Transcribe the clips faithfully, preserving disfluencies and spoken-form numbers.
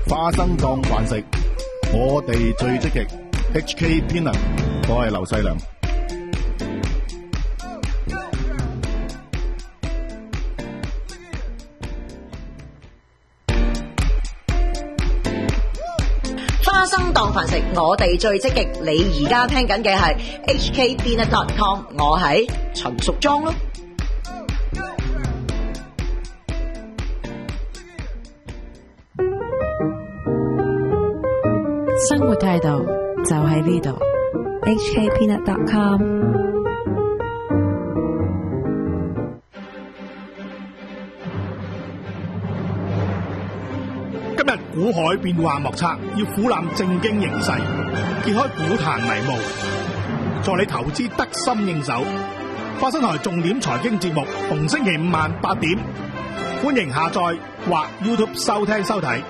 花生當飯食，我哋最積極。H K Peanut， 我係劉細良。 花生當飯食，我哋最積極。你而家聽緊嘅係 H K Peanut dot com， 我係陳淑莊咯。 生活態度就喺呢度 H K Peanut dot com。 今日股海變幻莫測，要俯瞰正經形勢，揭開股壇迷霧，助你投資得心應手。花生台重點財經節目，逢星期五晚八點，歡迎下載或 YouTube 收聽收睇。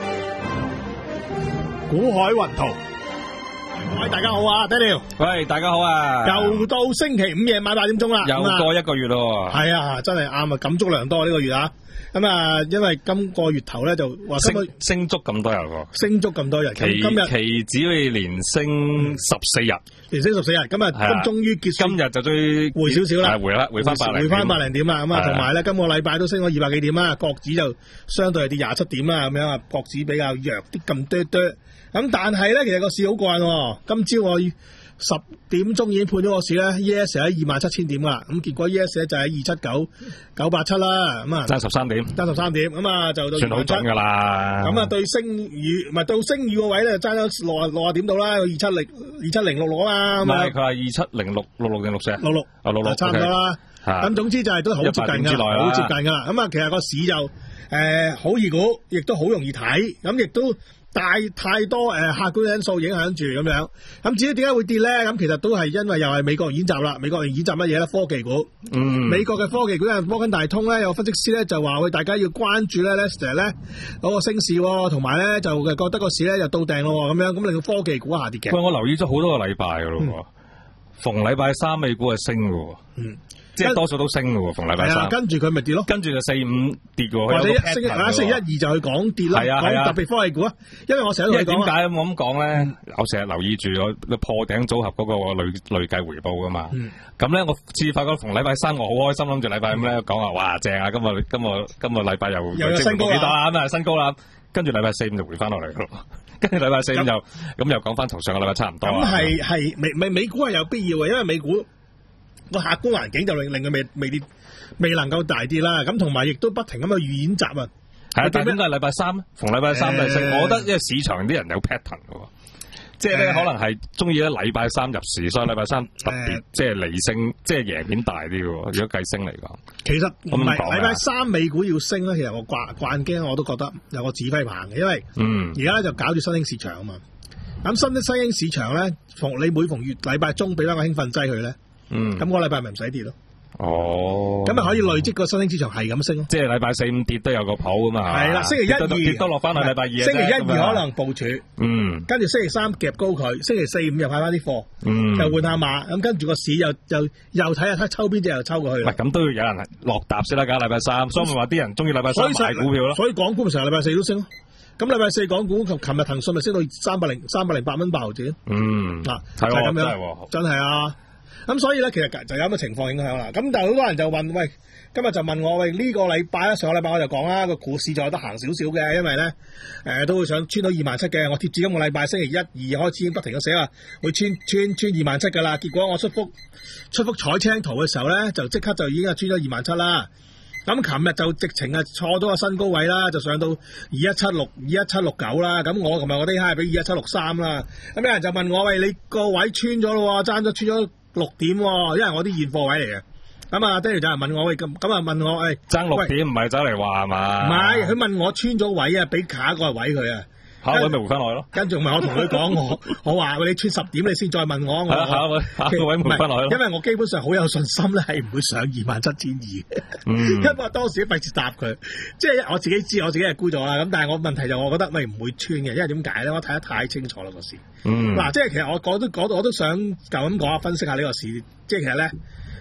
股海雲圖，各位大家好啊 ，Daniel， 喂，大家好啊， 又到星期五夜晚八點鐘啦， 又過一個月咯， 係啊，真係啱啊，感觸良多呢個月啊。咁啊，因為今個月頭咧就話升升足咁多日喎， 升足咁多日， 期今日期指可以連升十四日， 連升十四日，今日咁終於結束， 今日就追回少少啦， 回啦，回翻百零， 回翻百零點啦，咁啊，同埋咧今個禮拜都升咗二百幾點啦，國指就相對係跌廿七點啦，咁樣啊，國指比較弱啲咁多多，咁但係咧其實個市好過癮喎，今朝我十點鐘已經判咗個市咧 ，E S 喺二萬七千點噶啦，咁結果 E S 咧就喺二七九九八七啦，咁啊爭十三點， 爭十三點，咁啊就到算好準噶啦。 咁啊對升與唔係到升與個位咧，爭咗六六啊點到啦，二七零二七零六六啊嘛。 唔係佢話二七零六六六定六四六六啊六六， 差唔多啦。咁總之就係都好接近㗎，好接近㗎啦。咁啊，其實個市就誒好易估，亦都好容易睇，咁亦都。大太多誒、呃、客觀因素影響住咁樣，咁至於點解會跌咧？咁其實都係因為又係美國演習啦。美國演習乜嘢咧？科技股。嗯。美國嘅科技股咧，摩根大通咧有分析師咧就話，喂，大家要關注咧 Lester 咧嗰個升市喎，同埋咧就覺得個市咧就到頂咯咁樣，咁令到科技股下跌嘅。 喂，我留意咗好多個禮拜㗎咯喎，嗯、逢禮拜三美股係升㗎喎。嗯。即係多數都升嘅喎，逢禮拜三。跟住佢咪跌咯。 跟住就四五跌嘅喎。 或者星期啊，星期一二就去講跌啦。係啊係啊。講特別科技股啊，因為我成日都講。點解我咁講咧？嗯、 我成日留意住我破頂組合嗰個累累計回報噶嘛。咁咧、嗯，我次發覺逢禮拜三我好開心，諗住禮拜五咧講話，哇正啊！今日今日今日禮拜又又有新高啦，咁啊新高啦。跟住禮拜四五就回翻落嚟咯。跟住禮拜四五就咁又講翻同上個禮拜差唔多。 咁係係美美美股係有必要嘅，因為美股。個客觀環境就令令佢未未跌，未能夠大跌啦。咁同埋亦都不停咁去預演習啊。 係啊，但係點解禮拜三？逢禮拜三都係升。我覺得因為市場啲人有 pattern 嘅喎，即係咧可能係中意咧禮拜三入市，所以禮拜三特別即係離升，即係贏面大啲嘅喎。如果計升嚟講， 其實唔係禮拜三美股要升咧，其實我慣慣驚我都覺得有個指揮棒嘅，因為嗯而家咧就搞住新興市場啊嘛。咁新啲新興市場咧，逢你每逢月禮拜中俾翻個興奮劑佢咧。嗯，咁個禮拜咪唔使跌咯。哦，咁咪可以累積個新興市場係咁升咯。 即係禮拜四五跌都有個譜噶嘛。係啦， 星期一二跌多落翻去禮拜二。 星期一二可能部署， 嗯， 跟住星期三夾高佢，星期四五又派翻啲貨，嗯，又換下馬，咁跟住個市又又又睇下睇抽邊隻又抽過去。 唔係咁都要有人落搭先啦，㗎禮拜三，所以咪話啲人中意禮拜三買股票咯。 所以港股咪成日禮拜四都升咯。咁禮拜四港股琴琴日騰訊咪升到三百零三百零八蚊八毫子。嗯，嗱係咁樣，真係啊。咁所以咧，其實就有咁嘅情況影響啦。咁但係好多人就問，喂，今日就問我，喂，呢、這個禮拜咧，上個禮拜我就講啦，個股市就有得行少少嘅，因為咧，誒、呃、都會想穿到二萬七嘅。我貼住今個禮拜星期一、二開始不停咁寫話，會穿穿穿二萬七噶啦。結果我出幅出幅彩青圖嘅時候咧，就即刻就已經係穿咗二萬七啦。咁琴日就直情係錯咗個新高位啦，就上到二一七六、二一七六九啦。咁我琴日我啲蝦係俾二一七六三啦。咁有人就問我，喂，你個位穿咗咯，爭咗穿咗六點，因為我啲現貨位嚟嘅。咁啊 Daniel 就係問我，喂，咁咁啊問我，誒爭六點唔係走嚟話係嘛？ 唔係，佢問我穿咗位啊，俾下一個位佢啊。 下一位咪回翻來咯。 跟住咪我同佢講，我我話你穿十點你先再問我。 係下一位下一位回翻來咯。 因為我基本上好有信心咧，係唔會上二萬七千二。嗯。因為我當時都費事答佢，即係我自己知我自己係沽咗啦。咁但係我問題就我覺得咪唔會穿嘅，因為點解咧？我睇得太清楚啦個市。嗯。嗱，即係其實我講都講我都想就咁講下分析下呢個市，即係其實咧。誒、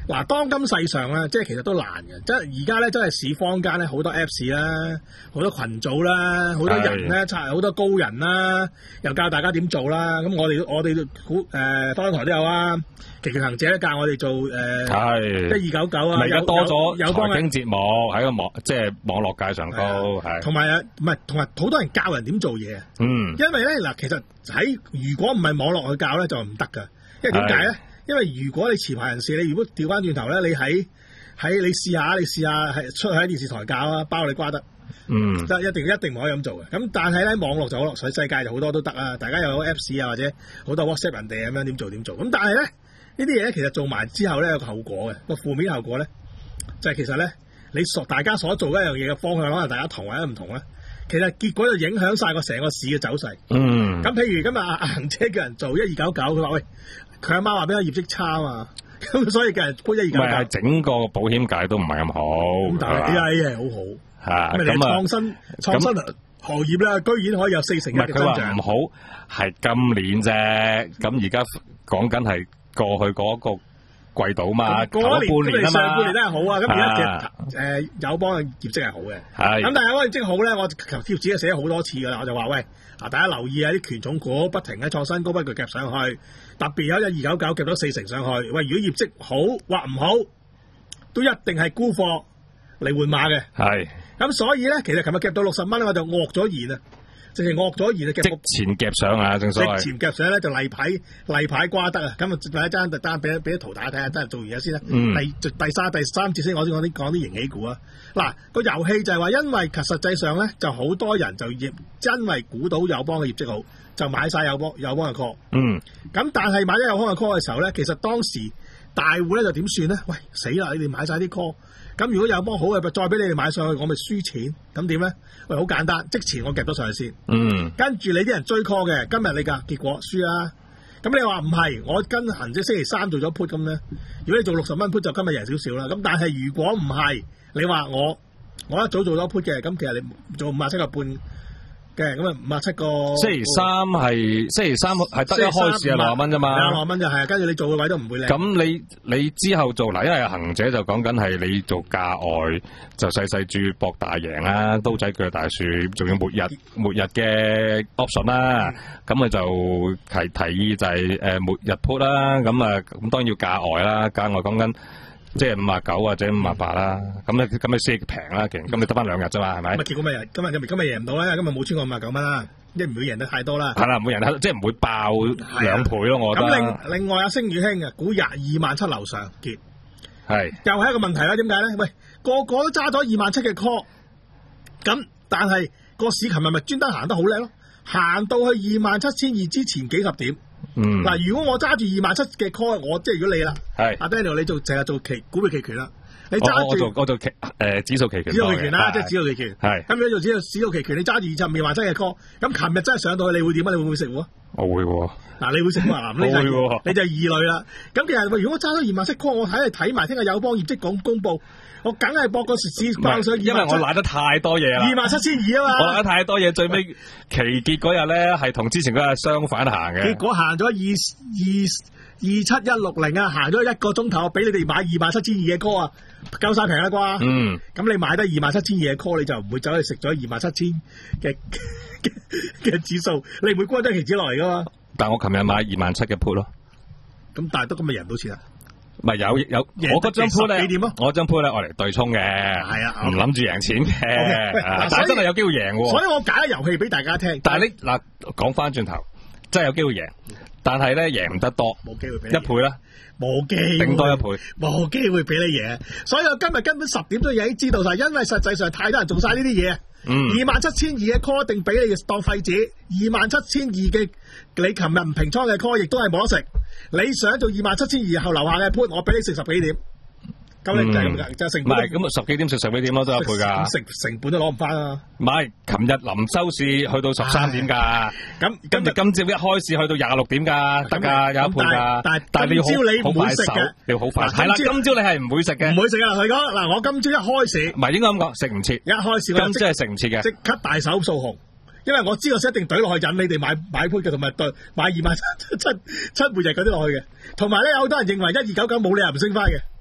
嗱，當今世上咧，即係其實都難嘅，即係而家咧真係市坊間咧好多 Apps 啦，好多群組啦，好多人咧，差好多高人啦，又教大家點做啦。咁我哋我哋股誒方台都有啊，奇奇行者教我哋做誒一二九九啊， 而家多咗有財經節目喺個網即係網絡界上高，係同埋啊，唔係同埋好多人教人點做嘢。 嗯，因為咧嗱，其實喺如果唔係網絡去教咧，就唔得噶。因為點解咧？因為如果你持牌人士，你如果調翻轉頭咧，你喺喺你試下，你試下係出喺電視台教啊，包你瓜得， 嗯， 得一定一定唔可以咁做嘅。咁但係咧，網絡就好落水，世界就好多都得啊！大家又有 Apps 啊，或者好多 WhatsApp 人哋咁樣點做點做。咁但係咧，呢啲嘢咧，其實做埋之後咧有個後果嘅，個負面後果咧就係、是、其實咧你所大家所做一樣嘢嘅方向可能大家同或者唔同咧，其實結果就影響晒個成個市嘅走勢。嗯，咁譬如今日阿行姐叫人做一二九九，佢話喂。佢阿媽話俾我業績差啊嘛，咁所以嘅人搬一二九九。唔係， 整個保險界都唔係咁好。 咁但係 A I 係好好。嚇，咁你創新創新行業咧，居然可以有四成一嘅增長。唔係佢話唔好，係今年啫。咁而家講緊係過去嗰個季度嘛，頭半年啊嘛。上半年都係好啊，咁而家其實誒友邦嘅業績係好嘅。係。咁但係嗰個業績好咧，我求貼紙寫咗好多次㗎啦，我就話喂。嗱，大家留意啊！啲權重股不停喺創新高不斷夾上去，特別有一二九九夾咗四成上去。喂，如果業績好或唔好，都一定係沽貨嚟換馬嘅。係。咁所以咧，其實琴日夾到六十蚊，我就惡咗言啊！直情惡咗言啊！即前夾上啊，正所謂。即前夾上咧就例牌例牌瓜得啊！咁啊，第一單特單俾俾啲圖大家睇下，真係做完嘢先啦。嗯。第第三第三節先，我先講啲講啲盈喜股啊！嗱，個遊戲就係話，因為其實際上咧，就好多人就業因為估到友邦嘅業績好，就買晒友邦友邦嘅 call。嗯。咁但係買咗友邦嘅 call 嘅時候咧，其實當時大戶咧就點算咧？喂，死啦！你哋買晒啲 call，咁如果友邦好嘅，再俾你哋買上去，我咪輸錢。咁點咧？喂，好簡單，即前我夾咗上去先。嗯。跟住你啲人追 call 嘅，今日你㗎結果輸啦。咁你話唔係？我跟行即星期三做咗 put 咁咧，如果你做六十蚊 put 就今日贏少少啦。咁但係如果唔係，你話我我一早做咗 put 嘅，咁其實你做五十七個半嘅，咁啊五十七個。星期三係星期三係得一開市係六十蚊啫嘛，六十蚊就係，跟住你做嘅位都唔會靚。咁你你之後做嗱，因為行者就講緊係你做價外就細細注博大贏啦，刀仔鋸大樹，仲要末日末日嘅 option 啦，咁佢就係提議就係誒末日 put 啦，咁啊咁當然要價外啦，價外講緊。即係五啊九或者五啊八啦，咁咧咁你先平啦，其實咁你得翻兩日啫嘛，係咪？咁啊結果咪日今日今日今日贏唔到啦，今日冇超過五啊九蚊啦，即係唔會贏得太多啦。係啦，唔會贏得即係唔會爆兩倍咯，我覺得。咁另另外阿星宇興啊，估廿二萬七樓上結，係又係一個問題啦。點解咧？喂，個個都揸咗二萬七嘅 call，咁但係個市琴日咪專登行得好叻咯，行到去二萬七千二之前幾十點。嗯，嗱，如果我揸住二萬七嘅 call，我即係如果你啦，係阿 Daniel，你做成日做期股票期權啦，你揸住我做我做期誒指數期權，指數期權啦，即係指數期權，係咁你做指數指數期權，你揸住二十二萬七嘅 call，咁琴日真係上到去，你會點啊？你會唔會食糊啊？我會喎，嗱，你會食糊啊？嗱，你就你就異類啦。咁其實如果揸咗二萬七 call，我睇嚟睇埋聽日友邦業績講公佈。我梗係博個市爆上，因為我賴得太多嘢啦，二萬七千二啊嘛，我賴得太多嘢，最尾期結嗰日咧係同之前嗰日相反行嘅，結果行咗二二二七一六零啊，行咗一個鐘頭，俾你哋買二萬七千二嘅 call 啊，夠晒平啦啩，嗯，咁你買得二萬七千二嘅 call，你就唔會走去食咗二萬七千嘅嘅指數，你唔會關張期指落嚟噶嘛？但我琴日買二萬七嘅 put 咯，咁但係都咁咪贏到錢啦。唔係有有，我嗰張 put 咧，我張 put 咧，我嚟對沖嘅，係啊，唔諗住贏錢嘅， okay, 但係真係有機會贏喎。所以我解咗遊戲俾大家聽。但係你嗱講翻轉頭，真係有機會贏，但係咧贏唔得多，冇機會俾一倍啦，冇機會，頂多一倍，冇機會俾你贏。所以我今日根本十點都已經知道晒，因為實際上太多人做晒呢啲嘢。二萬七千二嘅 call 一定俾你當廢紙，二萬七千二嘅你琴日唔平倉嘅 call 亦都係冇得食。你想做二萬七千二後樓下嘅 put，我俾你食十幾點，咁你就係咁噶，就成本。唔係咁啊，十幾點食十幾點咯，都有一倍噶。成成本都攞唔翻啊！唔係，琴日臨收市去到十三點噶，咁今日今朝一開市去到廿六點噶，得噶有一倍噶。但係但係你好好快手，你好快。係啦，今朝你係唔會食嘅，唔會食啊！佢講嗱，我今朝一開市，唔係應該咁講，食唔切。一開市今朝係食唔切嘅，即刻大手掃紅。因為我知道一定懟落去引你哋買買 put 嘅，同埋對買二萬七七七每日嗰啲落去嘅，同埋咧有好多人認為一二九九冇理由唔升翻嘅，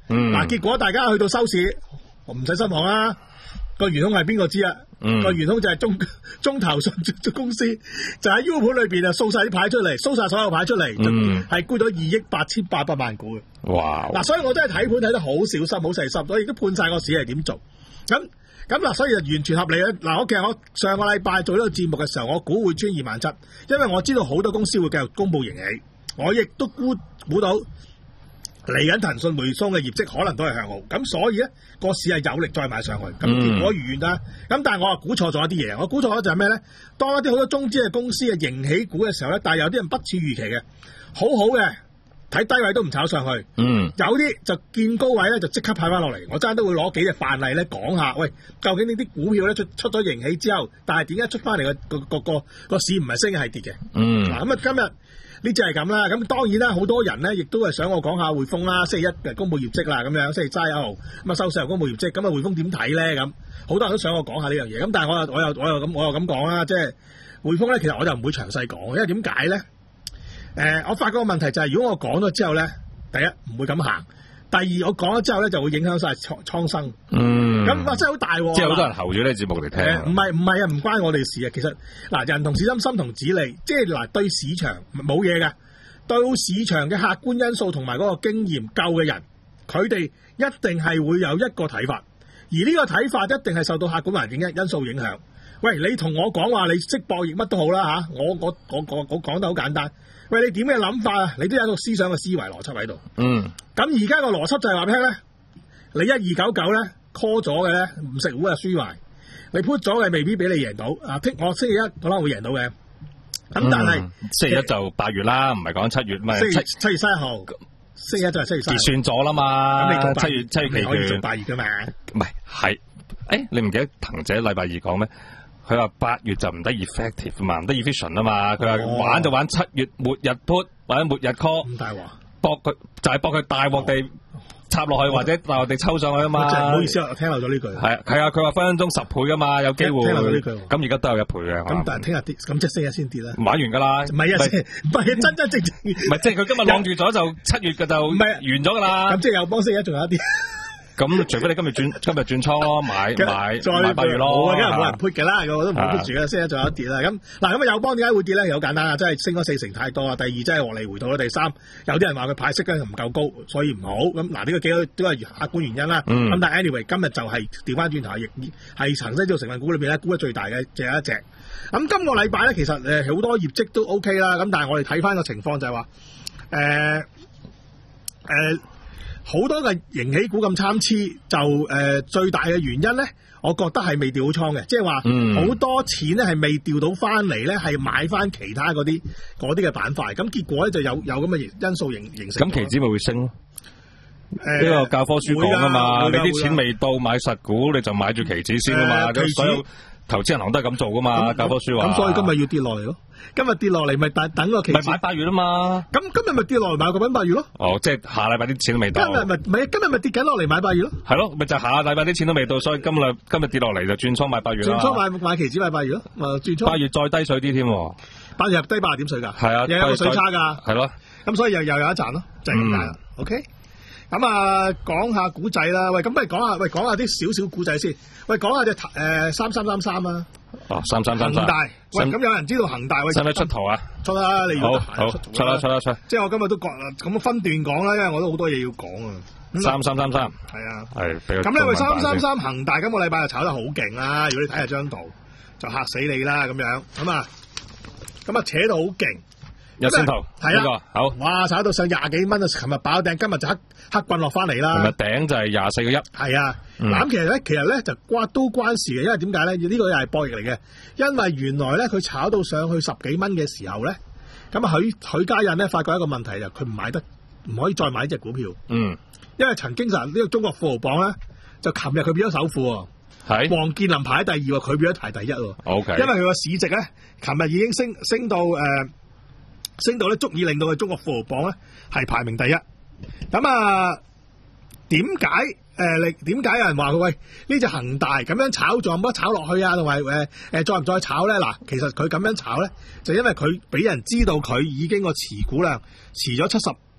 嗯， 嗱，結果大家去到收市，我唔使失望啊！個元兇係邊個知啊？ 嗯， 個元兇就係中中投信公司，就喺 U 盤裏邊啊掃晒啲牌出嚟，掃晒所有牌出嚟， 嗯， 係沽咗二億八千八百萬股嘅。 哇！ 嗱，所以我真係睇盤睇得好小心、好細心，我亦都判晒個市係點做。咁咁嗱，所以就完全合理啦。嗱，我其實我上個禮拜做呢個節目嘅時候，我估會穿二萬七，因為我知道好多公司會繼續公佈盈喜，我亦都估估到。嚟緊騰訊、匯豐嘅業績可能都係向好，咁所以咧個市係有力再買上去，咁結果如願啦。咁、嗯、但係我啊估錯咗一啲嘢，我估錯咗就係咩咧？當一啲好多中資嘅公司嘅盈喜股嘅時候咧，但係有啲人不似預期嘅，好好嘅睇低位都唔炒上去，嗯，有啲就見高位咧就即刻派翻落嚟。我真係都會攞幾隻範例咧講下，喂，究竟呢啲股票咧出出咗盈喜之後，但係點解出翻嚟嘅個個個個市唔係升係跌嘅？嗯，嗱咁啊今日。呢只係咁啦，咁當然啦，好多人咧亦都係想我講下匯豐啦，星期一公佈業績啦，咁樣星期三一號咁啊收市又公佈業績，咁啊匯豐點睇咧？咁好多人都想我講下呢樣嘢，咁但係我又我又我又咁我又咁講啦，即係匯豐咧，其實我就唔會詳細講，因為點解咧？誒、呃，我發覺個問題就係、是，如果我講咗之後咧，第一唔會咁行。第二，我講咗之後咧，就會影響晒倉倉生。嗯，咁哇真係好大喎！ 即係好多人候住呢個節目嚟聽。 唔係唔係啊，唔關我哋事啊。其實嗱，人同市心，心同子利，即係嗱對市場冇嘢嘅，對市場嘅客觀因素同埋嗰個經驗夠嘅人，佢哋一定係會有一個睇法，而呢個睇法一定係受到客觀環境因素影響。喂，你同我講話你識博弈乜都好啦嚇，我我我我我講得好簡單。喂，你點嘅諗法啊？你都有一個思想嘅思維邏輯喺度。嗯。咁而家個邏輯就係話俾你聽咧，你一二九九咧 call 咗嘅咧，唔食糊啊輸埋。你 put 咗嘅未必俾你贏到。啊，聽我星期一可能會贏到嘅。咁、嗯、但係星期一就八月啦，唔係講七月咩？ 七七月三十號，星期一就係星期三。 結算咗啦嘛。 咁你七月七月期可以做八月噶嘛？ 唔係係，誒你唔記得騰姐禮拜二講咩？佢話八月就唔得 effective 嘛，唔得 efficient 啊嘛。佢話、哦、玩就玩七月末日 put 或者末日 call， 咁大鑊， 搏佢就係搏佢大鑊地插落去、哦、或者大鑊地抽上去啊嘛。 唔好意思啊，我聽漏咗呢句。係係啊，佢話分分鐘十倍噶嘛，有機會。 聽漏咗呢句。 咁而家都有一倍嘅。 咁但係聽日跌，咁即係星期一先跌啦。 玩完噶啦。 唔係啊，唔係真真正正。 唔係即係佢今日晾住咗就七月嘅就唔係完咗噶啦。 咁即係有幫星期一仲有一啲。 咁除非你今日轉今日轉倉咯，買買再買八月咯， 冇啊，梗係冇人 put 嘅啦，我都唔 put 住啦，星期一仲有一跌啦。咁嗱，咁啊友邦點解會跌咧？好簡單啊，真係升咗四成太多啦。第二真係獲利回吐啦。第三有啲人話佢派息咧唔夠高，所以唔好。咁嗱，呢個幾個都係客觀原因啦。咁、嗯、但係 anyway 今日就係調翻轉頭，亦係恒生指數成分股裏邊咧估得最大嘅只有一隻。咁今個禮拜咧，其實誒好多業績都 OK 啦。咁但係我哋睇翻個情況就係話誒誒。呃呃好多嘅盈喜股咁參差，就誒、呃、最大嘅原因咧，我覺得係未調好倉嘅，即係話好多錢咧係未調到翻嚟咧，係買翻其他嗰啲嗰啲嘅板塊，咁結果咧就有有咁嘅因素形形成。 咁期指咪會升咯？呢、呃這個教科書講啊嘛，你啲錢未到買實股，你就買住期指先啊嘛，咁、呃、所有投資銀行都係咁做噶嘛，教科書話。咁所以今日要跌落嚟咯。今日跌落嚟咪等等個期指， 咪買八月啊嘛。 咁今日咪跌落嚟買個品八月咯。 哦，即係下禮拜啲錢都未到。 今日咪咪今日咪跌緊落嚟買八月咯。係咯，咪就下禮拜啲錢都未到，所以今日今日跌落嚟就轉倉買八月啦。 轉倉買買期指買八月咯，誒轉倉。 八月再低水啲添。 八月低八十點水㗎。係啊，又有個水差㗎。 係咯。 咁所以又又有一賺咯，就係咁解啦。OK。咁啊，講下古仔啦。喂，咁不如講下，喂，講下啲少少古仔先。喂，講下隻誒三三三三啊。 哦，三三三三。 恒大。喂，咁有人知道恒大？喂， 使唔使出圖啊？ 出啦，你好好出啦，出啦，出。 即係我今日都講啦，咁分段講啦，因為我都好多嘢要講啊。 三三三三。係啊。 係。 咁呢位三三三恒大今個禮拜就炒得好勁啦。如果你睇下張圖，就嚇死你啦咁樣。咁啊，咁啊扯到好勁。 有線圖係啊，好， 哇，炒到上廿幾蚊啊！琴日爆頂，今日就黑黑棍落翻嚟啦。 琴日頂就係廿四個一。係啊，咁、嗯、其實咧，其實咧就關都關事嘅，因為點解咧？呢、這個又係博弈嚟嘅，因為原來咧佢炒到上去十幾蚊嘅時候咧，咁啊許許家印咧發覺一個問題就佢唔買得，唔可以再買呢隻股票。嗯，因為曾經就呢個中國富豪榜咧，就琴日佢變咗首富喎。係。王健林排喺第二喎，佢變咗排第一喎。O K。因為佢個市值咧，琴日已經升升到誒。呃升到咧，足以令到佢中國富豪榜咧係排名第一。咁啊，點解誒？你點解有人話佢喂呢隻恒大咁樣炒，仲有冇得炒落去啊？同埋誒誒，再唔再炒咧？嗱，其實佢咁樣炒咧，就因為佢俾人知道佢已經個持股量持咗七十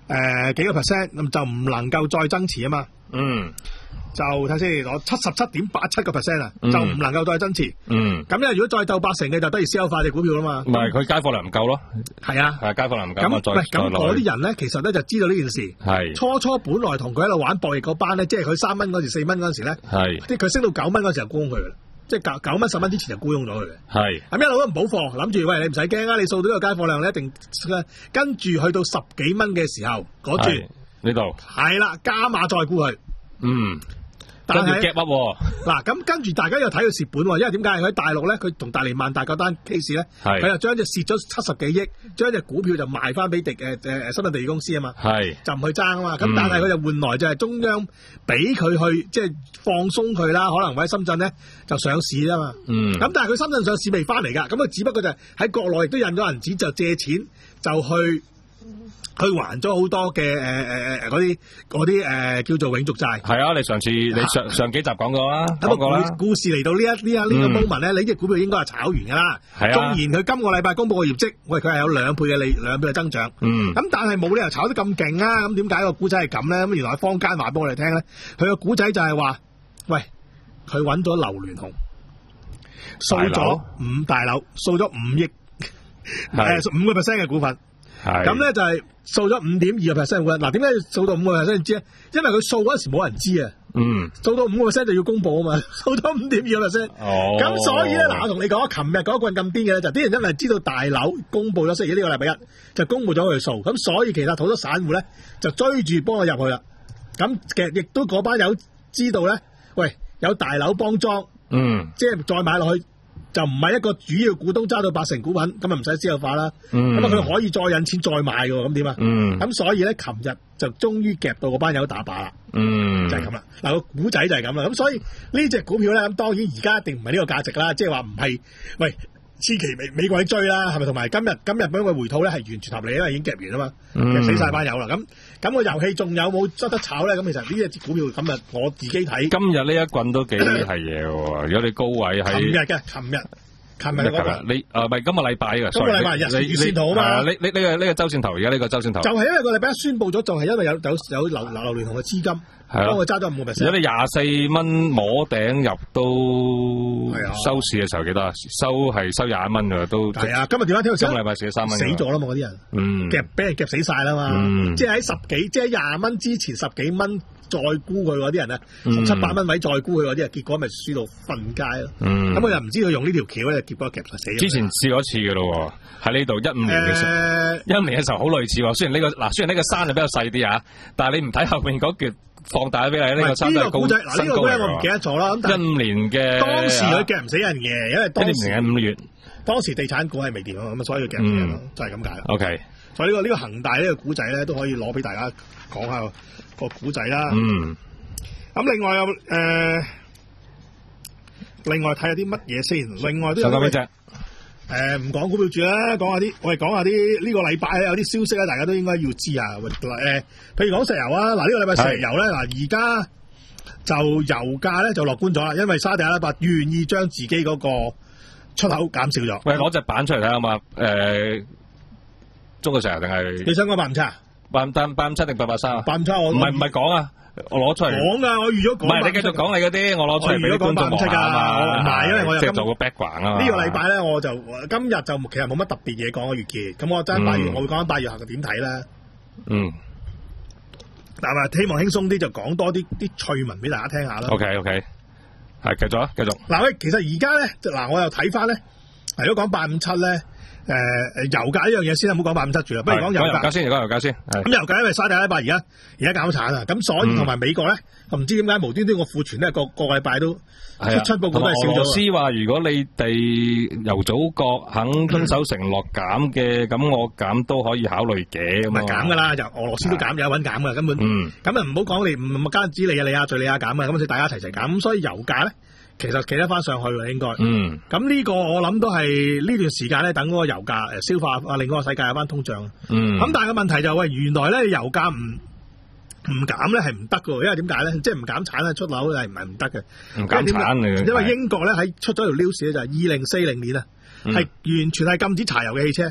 誒幾個 percent，咁就唔能夠再增持啊嘛。 嗯。 就睇先，我七十七點八七個 percent 啊，就唔能夠再增持。 嗯。咁因為如果再鬥八成嘅，就等於私有化隻股票啦嘛。 唔係，佢街貨量唔夠咯。係啊。 係街貨量唔夠。 咁喂，咁嗰啲人咧，其實咧就知道呢件事。係。初初本來同佢喺度玩博弈嗰班咧，即係佢三蚊嗰時、四蚊嗰時咧，係。即係佢升到九蚊嗰時就沽佢啦，即係九九蚊、十蚊之前就沽空咗佢嘅。係。咁一路都唔補貨，諗住喂你唔使驚啊，你掃到呢個街貨量你一定跟住去到十幾蚊嘅時候，嗰住呢度。係啦，加碼再沽佢。嗯。但係夾乜？ 嗱，咁跟住大家又睇佢蝕本，因為點解？佢喺大陸咧，佢同大連萬達嗰單 case 咧，佢又將隻蝕咗七十幾億，將隻股票就賣翻俾地誒誒深圳地鐵公司啊嘛，係就唔去爭啊嘛。咁、嗯、但係佢就換來就係中央俾佢去即係、就是、放鬆佢啦，可能喺深圳咧就上市啊嘛。嗯，咁但係佢深圳上市未翻嚟㗎，咁佢只不過就係喺國內亦都印咗銀紙，就借錢就去。佢還咗好多嘅誒誒誒嗰啲嗰啲誒叫做永續債。係啊，你上次你上上幾集講過啦，講過啦。故事嚟到呢一呢一呢個 moment 咧，你隻股票應該係炒完㗎啦。係啊。縱然佢今個禮拜公佈個業績，喂，佢係有兩倍嘅利兩倍嘅增長。嗯。咁但係冇理由炒得咁勁啊！咁點解個股仔係咁咧？咁原來坊間話俾我哋聽咧，佢個股仔就係話，喂，佢揾咗劉鑾雄，掃咗五大樓，掃咗五億，誒五個 percent 嘅股份。咁咧就係掃咗五點二個 percent 嘅，嗱點解要掃到五個 percent 知咧？因為佢掃嗰時冇人知啊，嗯，掃到五個 percent 就要公佈啊嘛，掃咗五點二個 percent，哦，咁所以咧嗱，我同你講，琴日嗰棍咁癲嘅咧，就啲人因為知道大樓公佈咗，星期呢個禮拜一就公佈咗佢數，咁所以其實好多散戶咧就追住幫我入去啦，咁其實亦都嗰班友知道咧，喂有大樓幫莊，嗯，即係再買落去。就唔係一個主要股東揸到八成股份，咁啊唔使私有化啦。咁啊佢可以再引錢再買嘅，咁點啊？咁、嗯、所以咧，琴日就終於夾到嗰班友打靶啦。嗯，就係咁啦。嗱個股仔就係咁啦。咁所以呢隻股票咧，咁當然而家一定唔係呢個價值啦。即係話唔係，喂，千祈美美國去追啦，係咪？同埋今日今日俾佢回吐咧係完全合理，因為已經夾完啊嘛，夾、嗯、死晒班友啦。咁咁個遊戲仲有冇執得炒咧？咁其實呢隻股票今日我自己睇，今日呢一棍都幾係嘢喎。如果你高位喺，琴日嘅，琴日。琴日嗰個，你誒唔係今個禮拜嘅，今個禮拜日月線圖啊嘛，呢呢呢個呢個周線圖，而家呢個周線圖，就係因為個禮拜一宣佈咗，就係因為有有有劉劉鑾雄嘅資金，幫佢揸咗五個 percent。如果你廿四蚊摸頂入都收市嘅時候幾多啊？收係收廿一蚊㗎都。係啊，今日點解聽到今個禮拜蝕咗三蚊？死咗啦嘛，嗰啲人，嗯，夾俾人夾死晒啦嘛，即係喺十幾，即係廿蚊之前十幾蚊。再沽佢嗰啲人咧，十七八蚊位再沽佢嗰啲啊，結果咪輸到瞓街咯。咁佢又唔知佢用呢條橋咧，結果夾實死。之前試過一次嘅咯，喺呢度一五年嘅時候，一五、呃、年嘅時候好類似喎。雖然呢、呢個嗱，雖然呢個山就比較細啲啊，但係你唔睇後面嗰橛放大俾你，呢、呢個山係高。嗱呢個股咧我唔記得咗啦。一五年嘅當時佢夾唔死人嘅，因為當時嘅五月，當時地產股係未掂啊，咁所以佢夾唔死人咯，就係咁解。O K，所以呢個呢個恒大呢個股仔咧都可以攞俾大家講下。個古仔啦，嗯，咁另外有誒、呃，另外睇下啲乜嘢先，另外都有咩隻？誒，唔講股票住啦，講下啲，我哋講下啲呢個禮拜有啲消息咧，大家都應該要知啊。誒、呃，譬如講石油啊，嗱、這、呢個禮拜石油咧，嗱而家就油價咧就樂觀咗啦，因為沙特阿拉伯願意將自己嗰個出口減少咗。喂，攞隻板出嚟睇下嘛？誒、呃，中國石油定係？你想講八五七啊？八五八八五七定八八三啊？八五七我唔係唔係講啊，我攞出嚟講噶，我預咗講。唔係你繼續講你嗰啲，我攞出嚟俾觀眾望下嘛。唔係，因為我又即係做個 background 啊。呢個禮拜咧，我就今日就其實冇乜特別嘢講嘅月結，咁我爭八月，我會講緊八月後嘅點睇啦。嗯。但係希望輕鬆啲，就講多啲啲趣聞俾大家聽下啦。OK OK，係繼續啊，繼續。嗱喂，其實而家咧，嗱我又睇翻咧，如果講八五七咧。誒、呃、誒，油價呢樣嘢先啦，唔好講八五七住啦，不如講油價先，講油價先。咁油價因為沙特阿拉伯而家而家減產啊，咁所以同埋美國咧，唔、嗯、知點解無端端個庫存咧個個禮拜都出出報告都係少咗。俄羅斯話如果你哋油組國肯遵守承諾減嘅，咁、嗯、我減都可以考慮嘅。唔係減噶啦，就俄羅斯都減，有搵減噶，根本。咁啊唔好講你唔唔單止你啊，你啊，敘利亞減啊，咁所以大家一齊齊減，咁所以油價咧。其實企得翻上去喎，應該。嗯。咁呢個我諗都係呢段時間咧，等嗰個油價誒消化啊，令嗰個世界有翻通脹。嗯。咁但係個問題就係、喂，原來咧油價唔唔減咧係唔得㗎，因為點解咧？即係唔減產咧出樓係唔係唔得嘅？唔減產嚟。因為英國咧喺出咗條 news 咧就係二零四零年啊，係、嗯、完全係禁止柴油嘅汽車。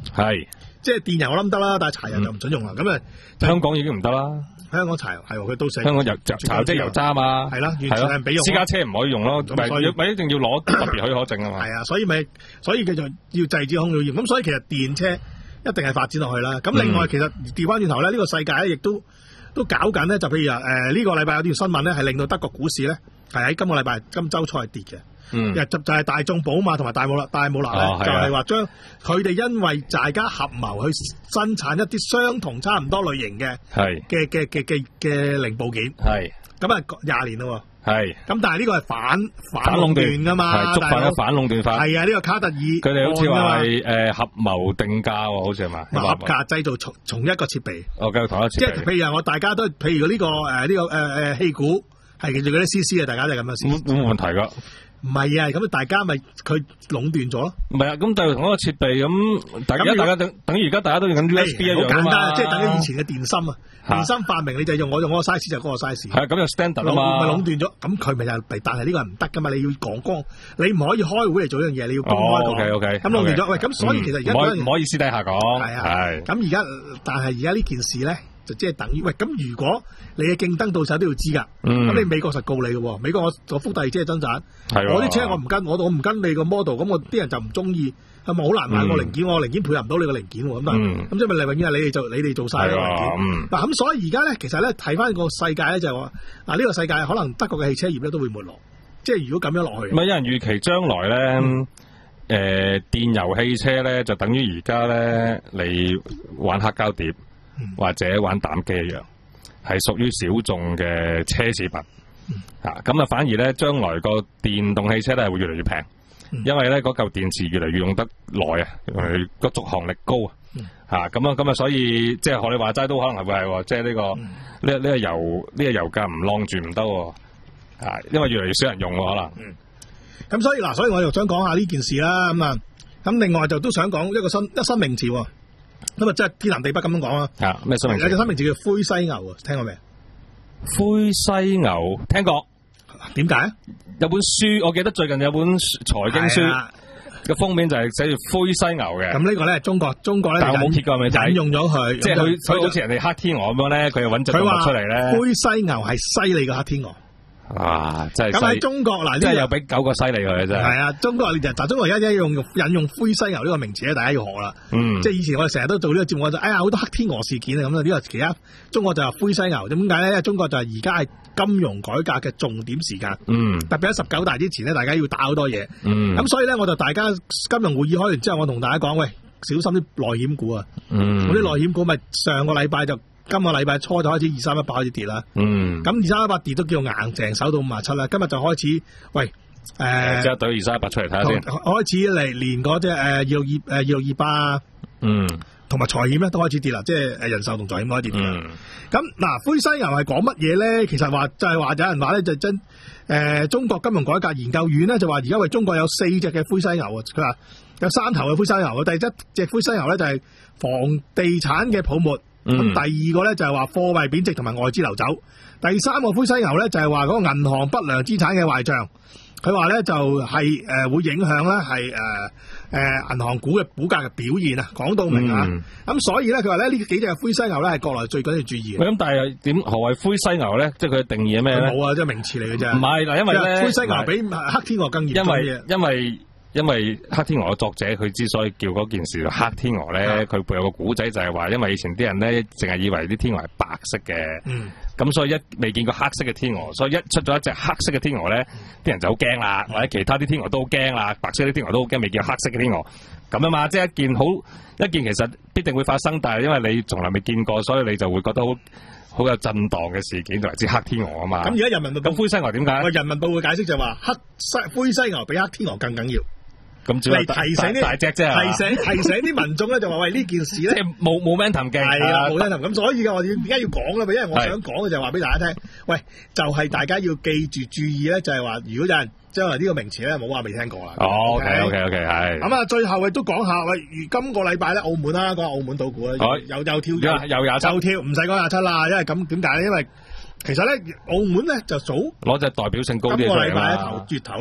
係， 即係電油我諗得啦，但係柴油就唔准用啦。咁啊， 香港已經唔得啦。 香港柴油係佢都寫， 香港油柴油即係油渣嘛， 係啦，完全係唔俾用。 私家車唔可以用咯，咪咪一定要攞特別許可證啊嘛。 係啊，所以咪所以佢就要制止空調業。咁所以其實電車一定係發展落去啦。咁另外其實調翻轉頭咧，呢個世界咧亦都都搞緊咧。就譬如啊，誒呢個禮拜有條新聞咧，係令到德國股市咧係喺今個禮拜今週初係跌嘅。嗯，就就係大眾寶馬同埋大姆勒大姆勒咧，就係話將佢哋因為大家合謀去生產一啲相同差唔多類型嘅係嘅嘅嘅嘅嘅零部件係咁啊廿年咯係咁，但係呢個係反反壟斷噶嘛，觸犯咗反壟斷法係啊，呢個卡特爾佢哋好似話係誒合謀定價喎，好似係嘛合價製造從從一個設備哦，繼續同一設備，即係譬如我大家都譬如呢個誒呢個誒誒氣鼓係叫做嗰啲 C C 啊，大家都係咁樣先冇冇問題噶。唔係啊，咁大家咪佢壟斷咗咯。唔係啊，咁就同一個設備咁，大家大家等等於而家大家都用緊 U S B 一樣啊嘛。好簡單，即係等於以前嘅電芯啊。電芯發明你就用我用嗰個 size 就嗰個 size。係咁就 standard 啊嘛。咪壟斷咗，咁佢咪就係，但係呢個係唔得噶嘛，你要講光，你唔可以開會嚟做呢樣嘢，你要公開講。O K O K。咁壟斷咗，喂，咁所以其實而家唔可以唔可以私底下講。係啊。係。咁而家，但係而家呢件事咧。就即係等於喂，咁如果你嘅競爭對手都要知㗎，咁、嗯、你美國實告你嘅喎，美國我我福特車係增產，我啲車我唔跟，我我唔跟你個 model，咁我啲人就唔中意，係咪好難買個零件？嗯、我零件配合唔到你個零件喎，咁啊，咁即係咪永遠係你哋做，你哋做晒個零件？嗱、嗯，咁所以而家咧，其實咧睇翻個世界咧就係話，嗱、這、呢個世界可能德國嘅汽車業咧都會沒落，即係如果咁樣落去，咪有人預期將來咧，誒、嗯呃、電油汽車咧就等於而家咧你玩黑膠碟。或者玩膽機一樣，係屬於小眾嘅奢侈品。嗯、啊，咁啊反而咧，將來個電動汽車咧係會越嚟越平，嗯、因為咧嗰嚿電池越嚟越用得耐啊，個續航力高、嗯、啊。嚇咁啊咁啊，所以即係學你話齋都可能係會係，即係呢個呢呢個油呢、呢個油價唔晾住唔得喎。啊，因為越嚟越少人用喎可能。嗯。咁所以嗱，所以我又想講下呢件事啦。咁啊，咁另外就都想講一個新一新名詞喎。咁啊，即係天南地北咁樣講啊！啊，咩新名詞？有隻新名詞叫灰犀牛啊，聽過未？灰犀牛聽過，點解？有本書，我記得最近有本財經書嘅封面就係寫住灰犀牛嘅。咁呢個咧，中國中國咧，但係我冇揭過咪引用咗佢，即係佢佢好似人哋黑天鵝咁樣咧，佢又揾隻動物出嚟咧。灰犀牛係犀利嘅黑天鵝。啊，真係咁喺中國嗱，即係又俾九個犀利佢真係。係啊，中國就但中國而家一用引用灰犀牛呢個名詞咧，大家要學啦。嗯，即係以前我哋成日都做呢個節目，我就哎呀好多黑天鵝事件啊咁啊，呢個其他中國就係灰犀牛。點解咧？因為中國就係而家係金融改革嘅重點時間。嗯，特別喺十九大之前咧，大家要打好多嘢。嗯，咁所以咧，我就大家金融會議開完之後，我同大家講，喂，小心啲內險股啊。嗯，嗰啲內險股咪上個禮拜就。今個禮拜初就開始二三一八開始跌啦，嗯，咁二三一八跌都叫硬淨，守到五十七啦。今日就開始，喂，誒，即係對二三一八出嚟睇下先，開始嚟連嗰隻誒二六二誒二六二八，嗯，同埋財險咧都開始跌啦，即係誒人壽同財險開始跌啦。咁嗱、嗯，灰犀牛係講乜嘢咧？其實話就係、是、話有人話咧就真誒、呃，中國金融改革研究院咧就話而家為中國有四隻嘅灰犀牛啊，佢話有三頭嘅灰犀牛，第一隻灰犀牛咧就係房地產嘅泡沫。咁、嗯、第二個咧就係話貨幣貶值同埋外資流走，第三個灰犀牛咧就係話嗰個銀行不良資產嘅壞賬，佢話咧就係、是、誒、呃、會影響咧係誒誒銀行股嘅股價嘅表現啊，講到明啊，咁、嗯、所以咧佢話咧呢幾隻灰犀牛咧係國內最緊要注意嘅。咁但係點何謂灰犀牛咧？即係佢嘅定義係咩咧？冇啊，即係名詞嚟嘅啫。唔係嗱，因為咧灰犀牛比黑天鵝更嚴重嘅。因為因為因為黑天鵝嘅作者佢之所以叫嗰件事做黑天鵝咧，佢背後個古仔就係話，因為以前啲人咧淨係以為啲天鵝係白色嘅，咁、嗯、所以一未見過黑色嘅天鵝，所以一出咗一隻黑色嘅天鵝咧，啲人就好驚啦，或者其他啲天鵝都好驚啦，白色啲天鵝都好驚，未見過黑色嘅天鵝，咁啊嘛，即係一件好一件其實必定會發生，但係因為你從來未見過，所以你就會覺得好好有震盪嘅事件，就係指黑天鵝啊嘛。咁而家人民報咁灰犀牛點解？人民報會解釋就話黑犀灰犀牛比黑天鵝更緊要。咁主要提醒啲大隻啫，提醒提醒啲民眾咧就話喂呢件事咧，即係冇冇 momentum 嘅，係啦冇 momentum。咁所以嘅我點解要講咧？因為我想講嘅就係話俾大家聽，喂，就係、是、大家要記住注意咧，就係、是、話如果有人將來呢個名詞咧，冇話未聽過啦。哦 ，OK OK OK 係。咁啊，最後亦都講下喂，今個禮拜咧，澳門啦，講下澳門賭股咧，又又跳咗，又廿七，又跳，唔使講廿七啦，因為咁點解咧？因為其實咧，澳門咧就早攞隻代表性高啲嘅啦。今個禮拜頭月頭咧。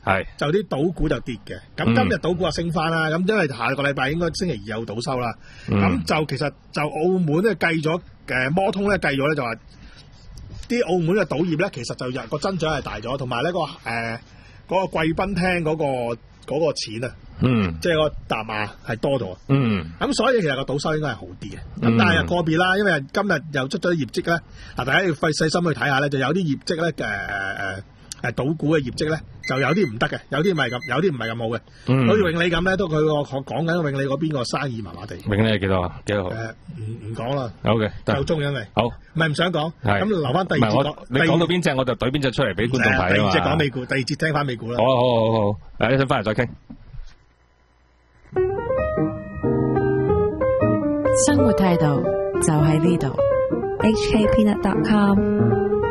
係就啲賭股就跌嘅。咁今日賭股就升翻啦。咁、嗯、因為下個禮拜應該星期二有賭收啦。咁、嗯、就其實就澳門咧計咗誒摩通咧計咗咧就話啲澳門嘅賭業咧其實就個增長係大咗，同埋呢個誒嗰、呃嗰個貴賓廳嗰、嗰個嗰、嗰個錢啊。嗯，即係個疊碼係多咗，嗯，咁所以其實個賭收應該係好啲嘅，咁、嗯、但係個別啦，因為今日又出咗業績咧，嗱大家要費細心去睇下咧，就有啲業績咧，誒誒誒賭股嘅業績咧，就有啲唔得嘅，有啲唔係咁，有啲唔係咁好嘅，好似永利咁咧，都佢個講緊永利嗰邊個生意麻麻地。永利係幾多啊？幾多號？誒唔唔講啦。好嘅，夠鐘因為好，唔係唔想講，咁留翻第二節講。你講到邊隻我就懟邊隻出嚟俾觀眾睇啊嘛。第二節講美股，第二節聽翻美股啦。好好好好好，誒一陣翻嚟再傾。 生活態度就喺呢度。 H K Peanut dot com